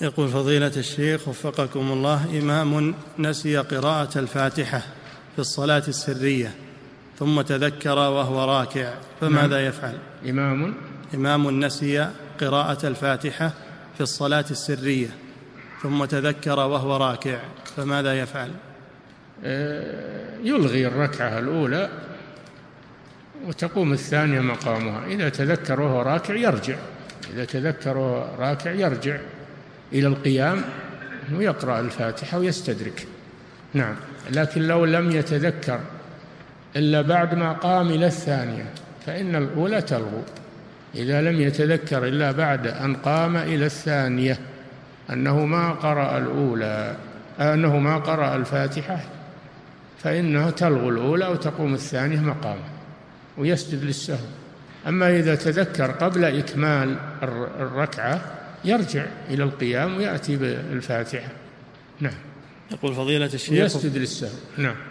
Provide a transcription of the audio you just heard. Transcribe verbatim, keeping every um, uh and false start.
يقول فضيلة الشيخ وفقكم الله: إمام نسي قراءة الفاتحة في الصلاة السرية ثم تذكر وهو راكع فماذا يفعل؟ إمام إمام نسي قراءة الفاتحة في الصلاة السرية ثم تذكر وهو راكع فماذا يفعل؟ يلغي الركعة الأولى وتقوم الثانية مقامها. إذا تذكر وهو راكع يرجع إذا تذكر وهو راكع يرجع إلى القيام ويقرأ الفاتحة ويستدرك. نعم. لكن لو لم يتذكر إلا بعد ما قام إلى الثانية فإن الأولى تلغو. إذا لم يتذكر إلا بعد أن قام إلى الثانية أنه ما قرأ الأولى أنه ما قرأ الفاتحة فإنها تلغو الأولى وتقوم الثانية مقامه ويسجد للسهو. أما إذا تذكر قبل إكمال الركعة يرجع إلى القيام ويأتي بالفاتحة. نعم. يقول فضيلة الشيخ ويسجد للسهو. نعم.